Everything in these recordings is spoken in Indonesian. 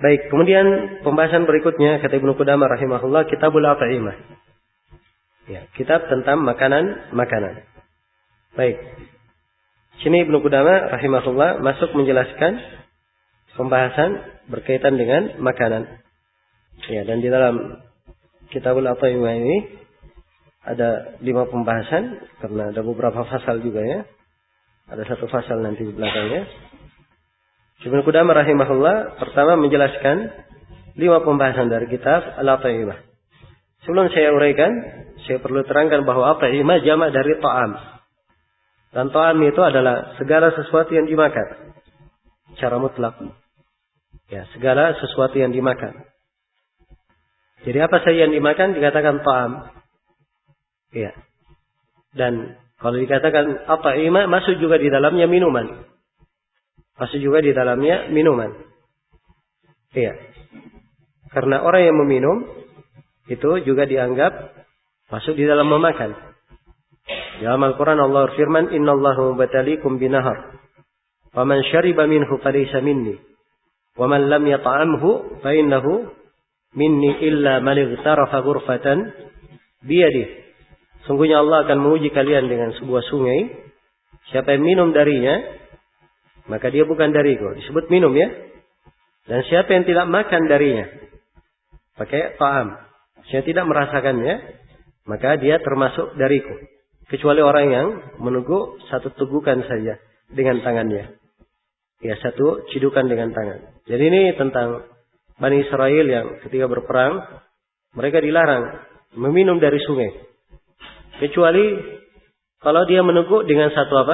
Baik, kemudian pembahasan berikutnya kata Ibnu Qudamah rahimahullah, Kitabul At'imah. Ya, kitab tentang makanan. Baik. Sini Ibnu Qudamah rahimahullah masuk menjelaskan pembahasan berkaitan dengan makanan. Ya, dan di dalam Kitabul At'imah ini ada 5 pembahasan karena ada beberapa fasal juga ya. Ada 1 fasal nanti di belakangnya. Ibnu Qudamah rahimahullah pertama menjelaskan 5 pembahasan dari kitab Al-At'imah. Sebelum saya uraikan, saya perlu terangkan bahwa At'imah jamak dari ta'am. Dan ta'am itu adalah segala sesuatu yang dimakan secara mutlak. Ya, segala sesuatu yang dimakan. Jadi apa saja yang dimakan dikatakan ta'am. Ya. Dan kalau dikatakan At'imah masuk juga di dalamnya minuman. Iya. Karena orang yang meminum itu juga dianggap masuk di dalam memakan. Di dalam Al-Quran Allah berfirman, Innallaha mubtaliikum binahar. Faman syariba minhu falaysa minni. Waman lam yata'amhu fa innahu minni illa man ightarafa ghurfatan biyadihi. Sungguhnya Allah akan menguji kalian dengan sebuah sungai. Siapa yang minum darinya, maka dia bukan dariku. Disebut minum ya. Dan siapa yang tidak makan darinya, pakai ta'am, saya tidak merasakannya, maka dia termasuk dariku. Kecuali orang yang meneguk 1 tegukan saja dengan tangannya. Ya, 1 cidukan dengan tangan. Jadi ini tentang Bani Israel yang ketika berperang, mereka dilarang meminum dari sungai. Kecuali kalau dia meneguk dengan 1 apa?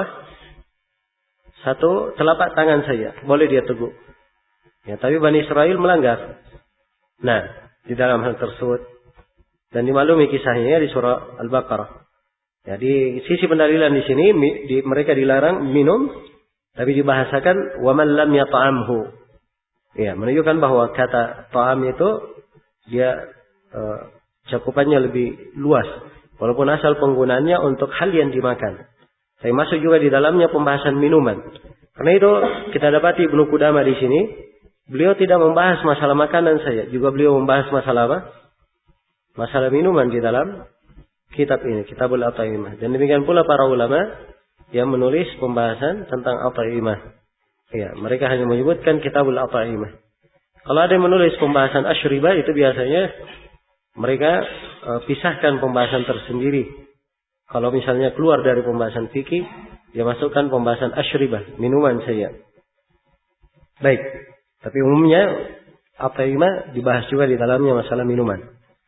1 telapak tangan saja, boleh dia teguk. Ya, tapi Bani Israel melanggar. Nah, di dalam hal tersebut dan dimaklumi kisahnya di surah Al-Baqarah. Ya, di sisi pendalilan di sini mereka dilarang minum, tapi dibahasakan waman lam yata'amhu. Ya, menunjukkan bahwa kata ta'am itu dia cakupannya lebih luas, walaupun asal penggunaannya untuk hal yang dimakan. Saya masuk juga di dalamnya pembahasan minuman. Karena itu kita dapati Ibnu Qudamah di sini, beliau tidak membahas masalah makanan saja, juga beliau membahas masalah apa? Masalah minuman di dalam kitab ini, Kitabul At'imah. Dan demikian pula para ulama yang menulis pembahasan tentang At'imah. Ya, mereka hanya menyebutkan Kitabul At'imah. Kalau ada yang menulis pembahasan asyribah, itu biasanya mereka pisahkan pembahasan tersendiri. Kalau misalnya keluar dari pembahasan fikih, dia masukkan pembahasan asyribah, minuman saja. Baik, tapi umumnya At'imah dibahas juga di dalamnya masalah minuman.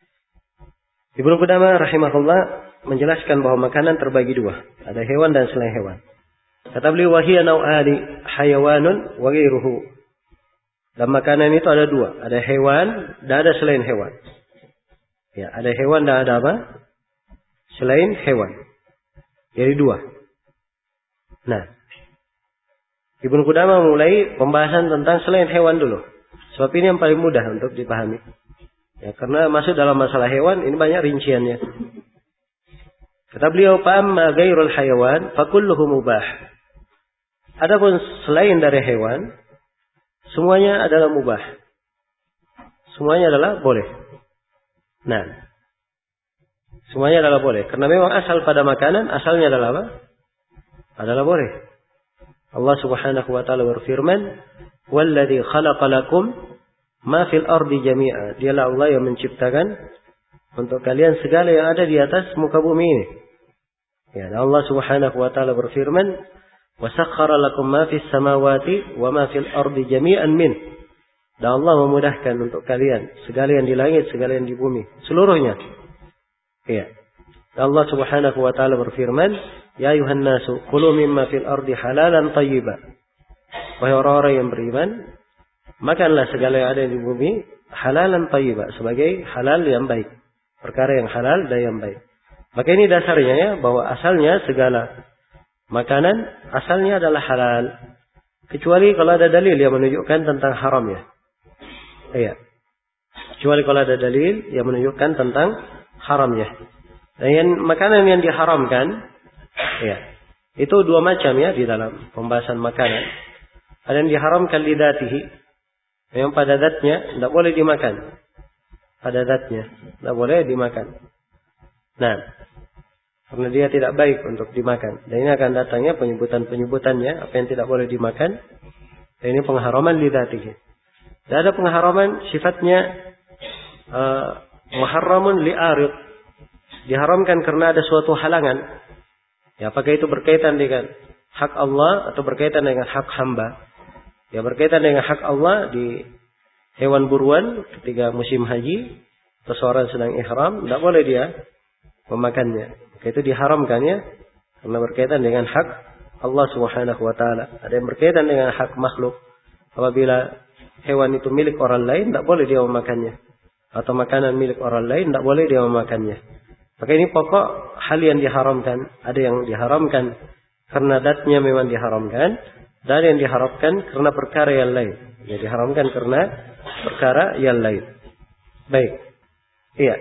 Ibnu Qudamah rahimahullah menjelaskan bahwa makanan terbagi 2. Ada hewan dan selain hewan. Kata beliau, wahiya nau'ani hayawanun wa ghairuhu. Dan makanan itu ada 2. Ada hewan dan ada selain hewan. Ya, ada hewan dan ada apa? Selain hewan. Jadi 2. Nah, Ibnu Qudamah mulai pembahasan tentang selain hewan dulu. Sebab ini yang paling mudah untuk dipahami. Ya, karena masuk dalam masalah hewan ini banyak rinciannya. Kata beliau, "Fa'amma ghairul hayawan fakulluhu mubah." Adapun selain dari hewan, semuanya adalah mubah. Semuanya adalah boleh. Nah, semuanya adalah boleh. Karena memang asal pada makanan, asalnya adalah apa? Adalah boleh. Allah subhanahu wa ta'ala berfirman, "Walladzi khalaqa lakum ma fil ardi jami'a." Dialah Allah yang menciptakan untuk kalian segala yang ada di atas muka bumi ini. Ya, Allah subhanahu wa ta'ala berfirman, "Wa sakhkhara lakum ma fis samawati wa ma fil ardi jami'an min." Dan Allah memudahkan untuk kalian segala yang di langit, segala yang di bumi, seluruhnya. Ya. Allah subhanahu wa ta'ala berfirman, "Ya ayuhan nasu, kulu mimma fil ardi halalan tayyiba." Wahai orang-orang yang beriman, makanlah segala yang ada di bumi halalan tayyiba, sebagai halal yang baik. Perkara yang halal dan yang baik. Maka ini dasarnya ya, bahwa asalnya segala makanan, asalnya adalah halal. Kecuali kalau ada dalil yang menunjukkan tentang haramnya. Iya. Kecuali kalau ada dalil yang menunjukkan tentang haramnya. Dan makanan yang diharamkan, ya, itu 2 macam ya di dalam pembahasan makanan. Ada yang diharamkan lidatihi, Yang pada zatnya tidak boleh dimakan. Pada zatnya tidak boleh dimakan. Nah, karena dia tidak baik untuk dimakan. Dan ini akan datangnya penyebutannya apa yang tidak boleh dimakan. Dan ini pengharaman lidzatihi. Dan ada pengharaman sifatnya muharramun li'arid. Diharamkan karena ada suatu halangan. Ya, apakah itu berkaitan dengan hak Allah atau berkaitan dengan hak hamba? Ya, berkaitan dengan hak Allah di hewan buruan ketika musim haji atau seorang sedang ihram, tidak boleh dia memakannya. Maka itu diharamkan ya, karena berkaitan dengan hak Allah Subhanahu wa taala. Ada yang berkaitan dengan hak makhluk. Apabila hewan itu milik orang lain, tidak boleh dia memakannya. Atau makanan milik orang lain, tidak boleh dia memakannya. Maka ini pokok hal yang diharamkan. Ada yang diharamkan karena datnya memang diharamkan. Dan yang diharamkan karena perkara yang lain. Yang diharamkan karena perkara yang lain. Baik. Iya.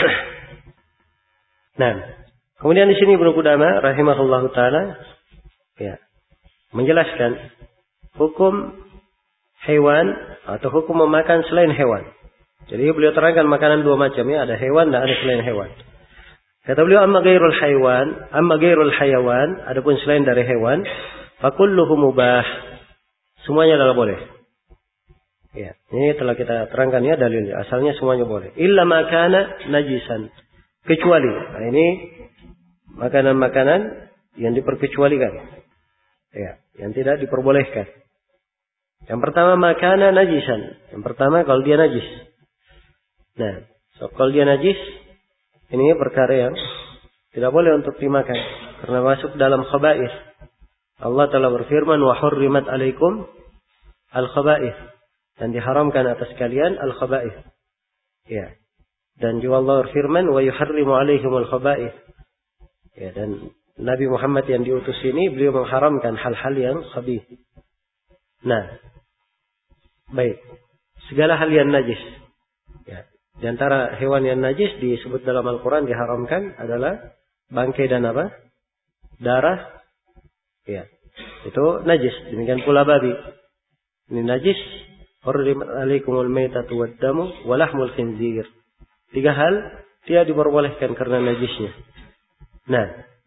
Nah. Kemudian di sini Ibnu Qudamah rahimahullahu taala ya, menjelaskan hukum hewan atau hukum memakan selain hewan. Jadi beliau terangkan makanan dua macam ya, ada hewan dan ada selain hewan. Kata beliau amma ghairul hayawan, adapun selain dari hewan, fakulluhu mubah. Semuanya adalah boleh. Ya, ini telah kita terangkan ya dalilnya. Asalnya semuanya boleh. Illa ma kana najisan. Kecuali, nah ini makanan-makanan yang diperkecualikan. Ya, yang tidak diperbolehkan. Yang pertama makanan najisan. Yang pertama kalau dia najis. Nah, kalau dia najis, ini perkara yang tidak boleh untuk dimakan karena masuk dalam khaba'ith. Allah telah berfirman wa hurrimat alaikum al-khaba'ith, dan diharamkan atas kalian al-khaba'ith. Ya. Dan juga Allah berfirman wa yuharrimu alaihim al-khaba'ith. Ya, dan Nabi Muhammad yang diutus ini beliau mengharamkan hal-hal yang khabith. Nah, baik. Segala hal yang najis. Ya. Di antara hewan yang najis disebut dalam Al-Quran diharamkan adalah bangkai dan apa? Darah. Ya. Itu najis. Demikian pula babi. Ini najis. Hurrimat alaikumul maitatu waddamu walahmul khinzir. 3 hal tidak diperbolehkan karena najisnya. Nah.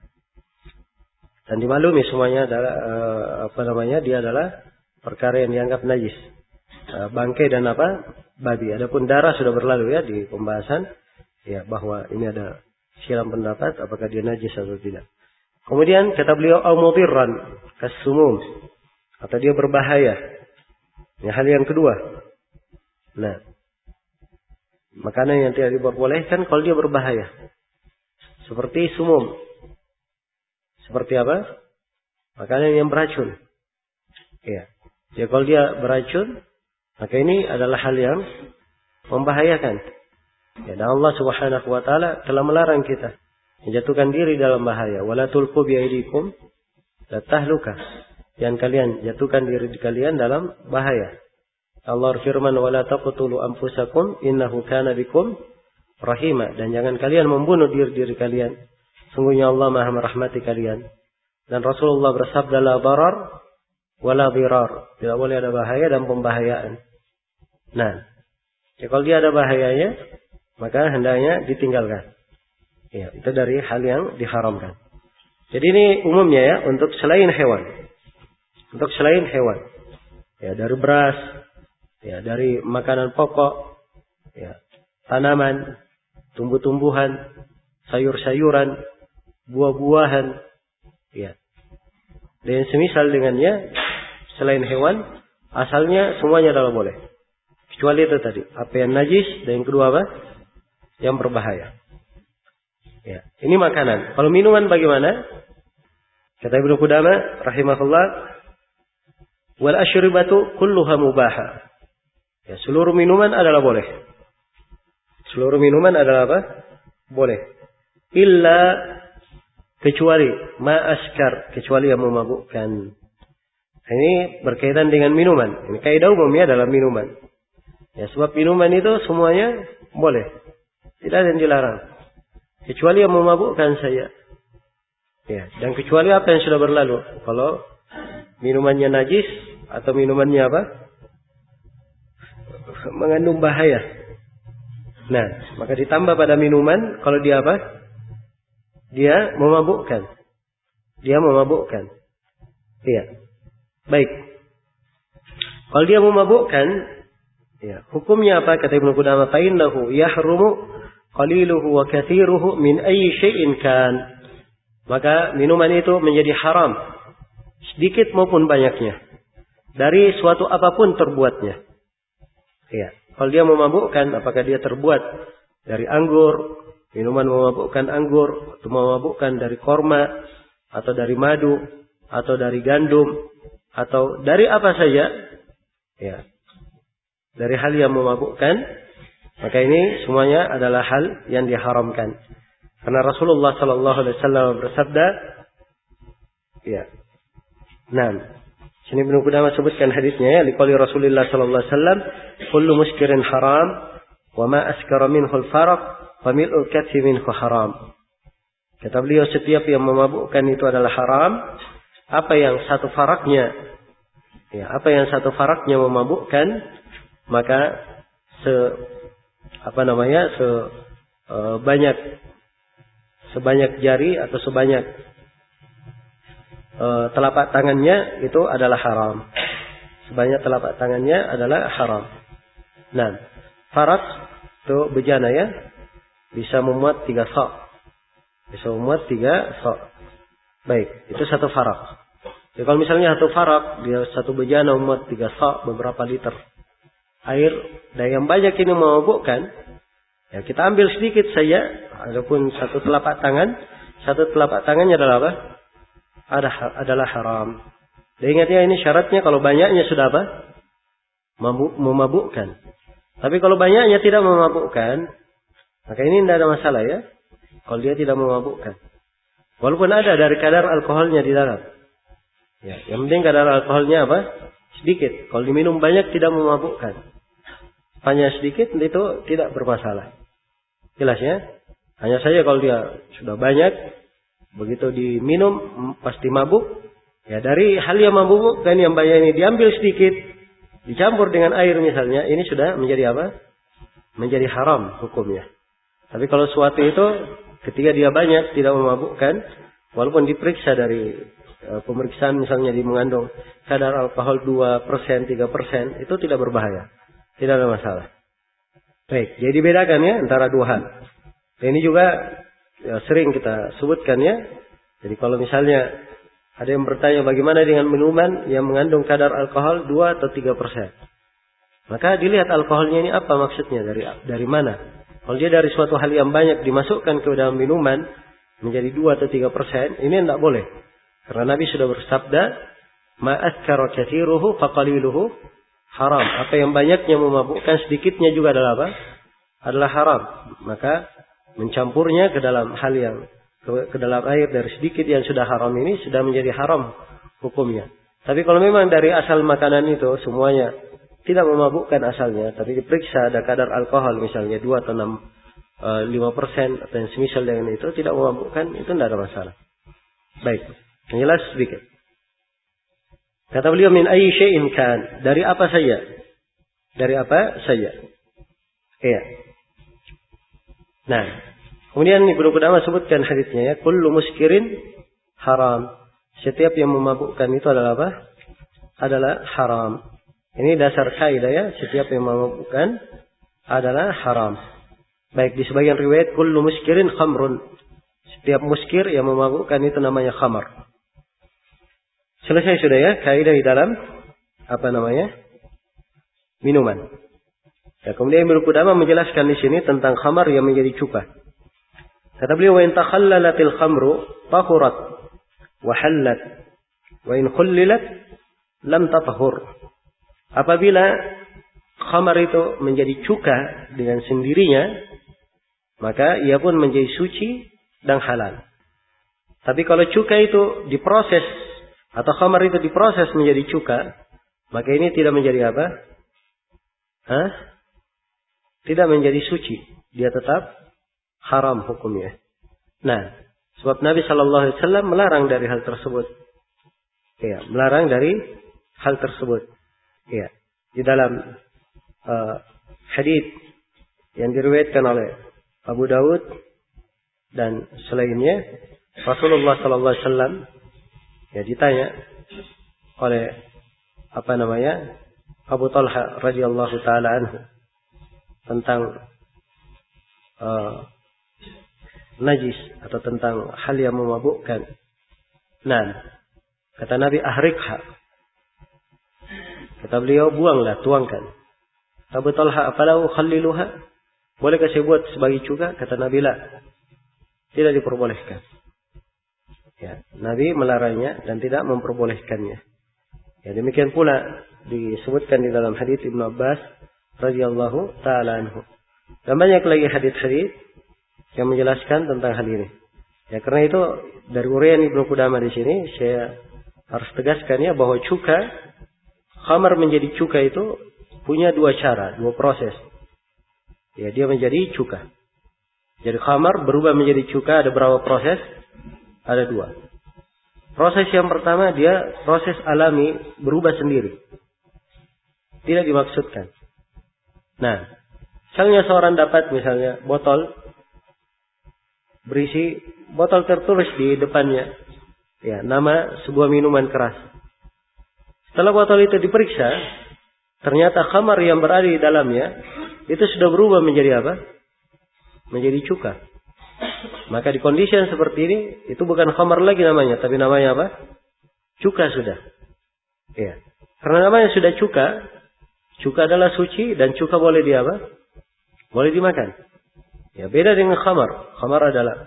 Dan dimaklumi semuanya adalah dia adalah perkara yang dianggap najis. Bangkai dan apa? Babi. Adapun darah sudah berlalu ya di pembahasan ya bahwa ini ada silang pendapat apakah dia najis atau tidak. Kemudian kata beliau au mudirran kasumum, atau dia berbahaya. Ini hal yang kedua. Nah, makanan yang tidak diperbolehkan kalau dia berbahaya. Seperti sumum. Seperti apa? Makanan yang beracun. Ya. Ya kalau dia beracun, maka ini adalah hal yang membahayakan. Ya, dan Allah Subhanahu wa taala telah melarang kita menjatuhkan diri dalam bahaya. Wala tulqu bi aydikum la tahluka. Yang kalian jatuhkan diri kalian dalam bahaya. Allah berfirman wala taqtulu anfusakum innahu kana bikum rahima, dan jangan kalian membunuh diri kalian. Sungguhnya Allah Maha merahmati kalian. Dan Rasulullah bersabda la darar wala dirar. Tidak boleh ada bahaya dan pembahayaan. Nah, ya kalau dia ada bahayanya, maka hendaknya ditinggalkan. Ya, itu dari hal yang diharamkan. Jadi ini umumnya ya untuk selain hewan. Untuk selain hewan. Ya, dari beras, ya, dari makanan pokok, ya, tanaman, tumbuh-tumbuhan, sayur-sayuran, buah-buahan, ya. Dan semisal dengannya selain hewan, asalnya semuanya adalah boleh. Kecuali itu tadi, apa yang najis dan yang kedua apa? Yang berbahaya. Ya, ini makanan. Kalau minuman bagaimana? Kata Ibnu Qudamah rahimahullah, wal asyribatu kulluha mubaha. Ya, seluruh minuman adalah boleh. Seluruh minuman adalah apa? Boleh. Illa kecuali ma'askar, kecuali yang memabukkan. Ini berkaitan dengan minuman. Ini kaidah umumnya dalam minuman. Ya, sebab minuman itu semuanya boleh. Tidak ada yang dilarang. Kecuali yang memabukkan saja. Ya, dan kecuali apa yang sudah berlalu. Kalau minumannya najis atau minumannya apa? mengandung bahaya. Nah, maka ditambah pada minuman kalau dia apa? Dia memabukkan. Dia memabukkan. Iya. Baik. Kalau dia memabukkan, ya, hukumnya apa? Kata Ibnu Qudamah, fa innahu yahrumu qaliluhu wa katsiruhu min ayyi syai'in kan. Maka minuman itu menjadi haram, sedikit maupun banyaknya, dari suatu apapun terbuatnya. Ya, kalau dia memabukkan, apakah dia terbuat dari anggur, minuman memabukkan anggur, atau memabukkan dari korma, atau dari madu, atau dari gandum, atau dari apa saja, ya, dari hal yang memabukkan, maka ini semuanya adalah hal yang diharamkan. Karena Rasulullah Sallallahu Alaihi Wasallam bersabda, ya, nah, sini Ibnu Qudamah sebutkan hadisnya ya, liqauli Rasulullah Sallallahu Alaihi Wasallam, kullu muskirin haram, wa ma askara minhu al-faraq, wa mil'ul kathi minhu haram. Kata beliau, setiap yang memabukkan itu adalah haram. Apa yang satu faraknya, ya, apa yang satu faraknya memabukkan, maka sebanyak jari atau sebanyak telapak tangannya itu adalah haram. Sebanyak telapak tangannya adalah haram. Nah, farak itu bejana ya, bisa memuat 3 sok. Bisa memuat 3 sok. Baik, itu satu farak. Ya, kalau misalnya satu farak, dia satu bejana memuat 3 sok, beberapa liter air, dan yang banyak ini memabukkan, ya kita ambil sedikit saja, adapun satu telapak tangannya adalah apa? Adalah haram. Dan ingat ya, ini syaratnya kalau banyaknya sudah apa? Memabukkan. Tapi kalau banyaknya tidak memabukkan, maka ini tidak ada masalah ya. Kalau dia tidak memabukkan. Walaupun ada dari kadar alkoholnya di dalam. Ya, yang penting kadar alkoholnya apa? Sedikit. Kalau diminum banyak tidak memabukkan. Hanya sedikit itu tidak bermasalah. Jelas ya? Hanya saja kalau dia sudah banyak, begitu diminum pasti mabuk. Ya, dari hal yang memabukkan yang banyak ini diambil sedikit, dicampur dengan air misalnya, ini sudah menjadi apa? Menjadi haram hukumnya. Tapi kalau suatu itu ketika dia banyak tidak memabukkan, walaupun diperiksa dari pemeriksaan misalnya dia mengandung kadar alkohol 2%, 3%, itu tidak berbahaya. Tidak ada masalah. Baik, jadi bedakan ya antara dua hal. Ini juga ya, sering kita sebutkan ya. Jadi kalau misalnya ada yang bertanya bagaimana dengan minuman yang mengandung kadar alkohol 2 atau 3%. Maka dilihat alkoholnya ini apa maksudnya, dari mana. Kalau dia dari suatu hal yang banyak dimasukkan ke dalam minuman menjadi 2 atau 3%, ini tidak boleh. Karena Nabi sudah bersabda, ma askara katsiruhu faqaliluhu haram. Apa yang banyaknya memabukkan, sedikitnya juga adalah apa? Adalah haram. Maka mencampurnya ke dalam hal yang ke dalam air dari sedikit yang sudah haram ini sudah menjadi haram hukumnya. Tapi kalau memang dari asal makanan itu semuanya tidak memabukkan asalnya, tapi diperiksa ada kadar alkohol misalnya 2 atau 5% atau yang semisal dengan itu tidak memabukkan, itu tidak ada masalah. Baik, yang jelas sedikit. Kata beliau, min ayyi syai'in kan, dari apa saja. Dari apa saja. Iya. Nah, kemudian Ibnu Qudamah sebutkan hadisnya ya, kullu muskirin haram. Setiap yang memabukkan itu adalah apa? Adalah haram. Ini dasar kaidah ya, setiap yang memabukkan adalah haram. Baik, di sebagian riwayat kullu muskirin khamrun. Setiap muskir yang memabukkan itu namanya khamar. Selesai sudah ya kaidah di dalam apa namanya? Minuman. Ya, kemudian Ibnu Qudamah menjelaskan di sini tentang khamar yang menjadi cuka. Kata beliau, wa in takhallalatil khamru tahurat wa hallat wa in khullilat lam tatahur. Apabila khamar itu menjadi cuka dengan sendirinya, maka ia pun menjadi suci dan halal. Tapi kalau cuka itu diproses atau khamar itu diproses menjadi cuka, maka ini tidak menjadi apa? Tidak menjadi suci. Dia tetap haram hukumnya. Nah, sebab Nabi Shallallahu Alaihi Wasallam melarang dari hal tersebut. Ya, melarang dari hal tersebut. Ya, di dalam hadits yang diriwayatkan oleh Abu Daud dan selainnya, Rasulullah sallallahu alaihi wasallam ya ditanya oleh Abu Talha radhiyallahu taala anhu tentang najis atau tentang hal yang memabukkan. Nah, kata Nabi, ahrikha. Kata beliau, buanglah, tuangkan. Abu Talha, apalau khalliluha? Bolehkah saya buat sebagai cuka? Kata Nabi, la. Tidak diperbolehkan. Ya, Nabi melarangnya dan tidak memperbolehkannya. Ya, demikian pula disebutkan di dalam hadits Ibnu Abbas radhiyallahu taala anhu. Dan banyak lagi hadits-hadits yang menjelaskan tentang hal ini. Ya, karena itu dari uraian Ibnu Qudamah di sini saya harus tegaskan ya bahwa cuka, khamar menjadi cuka itu punya dua cara, dua proses. Ya, dia menjadi cuka. Jadi khamar berubah menjadi cuka ada berapa proses? Ada dua. Proses yang pertama dia proses alami berubah sendiri. Tidak dimaksudkan. Nah, misalnya seorang dapat misalnya botol berisi, botol tertulis di depannya ya nama sebuah minuman keras. Setelah botol itu diperiksa, ternyata khamar yang berada di dalamnya itu sudah berubah menjadi apa? Menjadi cuka. Maka di kondisi yang seperti ini itu bukan khamar lagi namanya, tapi namanya apa? Cuka sudah. Ya. Karena namanya sudah cuka. Cuka adalah suci dan cuka boleh di apa? Boleh dimakan. Ya, beda dengan khamar. Khamar adalah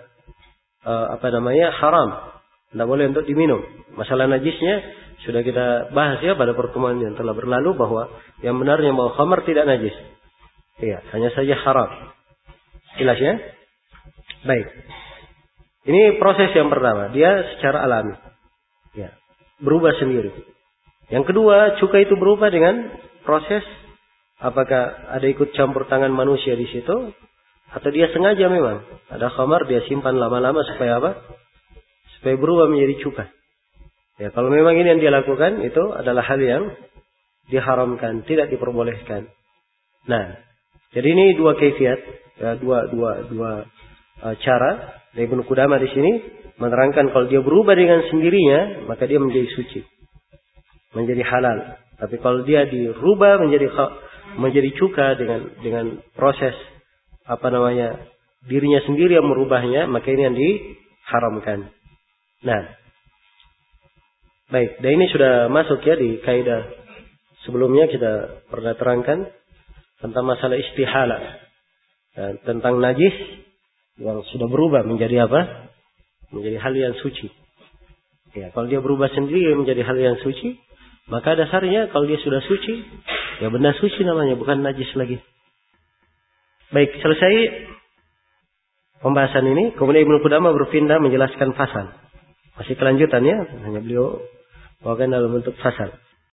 haram. Tidak boleh untuk diminum. Masalah najisnya sudah kita bahas ya pada pertemuan yang telah berlalu bahwa yang benarnya bahwa khamar tidak najis. Iya, hanya saja haram. Jelas ya? Baik. Ini proses yang pertama, dia secara alami. Ya, berubah sendiri. Yang kedua, cuka itu berubah dengan proses apakah ada ikut campur tangan manusia di situ atau dia sengaja memang. Ada khamar dia simpan lama-lama supaya apa? Supaya berubah menjadi cuka. Ya, kalau memang ini yang dia lakukan itu adalah hal yang diharamkan, tidak diperbolehkan. Nah, jadi ini dua kaifiat, ya, dua cara. Dari Ibnu Qudamah di sini menerangkan kalau dia berubah dengan sendirinya, maka dia menjadi suci, menjadi halal. Tapi kalau dia dirubah menjadi cuka dengan proses dirinya sendiri yang merubahnya, maka ini yang diharamkan. Nah, baik. Dan ini sudah masuk ya di kaidah sebelumnya kita pernah terangkan tentang masalah istihala, tentang najis yang sudah berubah menjadi apa? Menjadi hal yang suci. Ya, kalau dia berubah sendiri menjadi hal yang suci, maka dasarnya kalau dia sudah suci, ya benda suci namanya, bukan najis lagi. Baik, selesai pembahasan ini, kemudian Ibnu Qudamah berpindah menjelaskan fasal. Masih kelanjutannya, hanya beliau bawakan dalam bentuk fasal.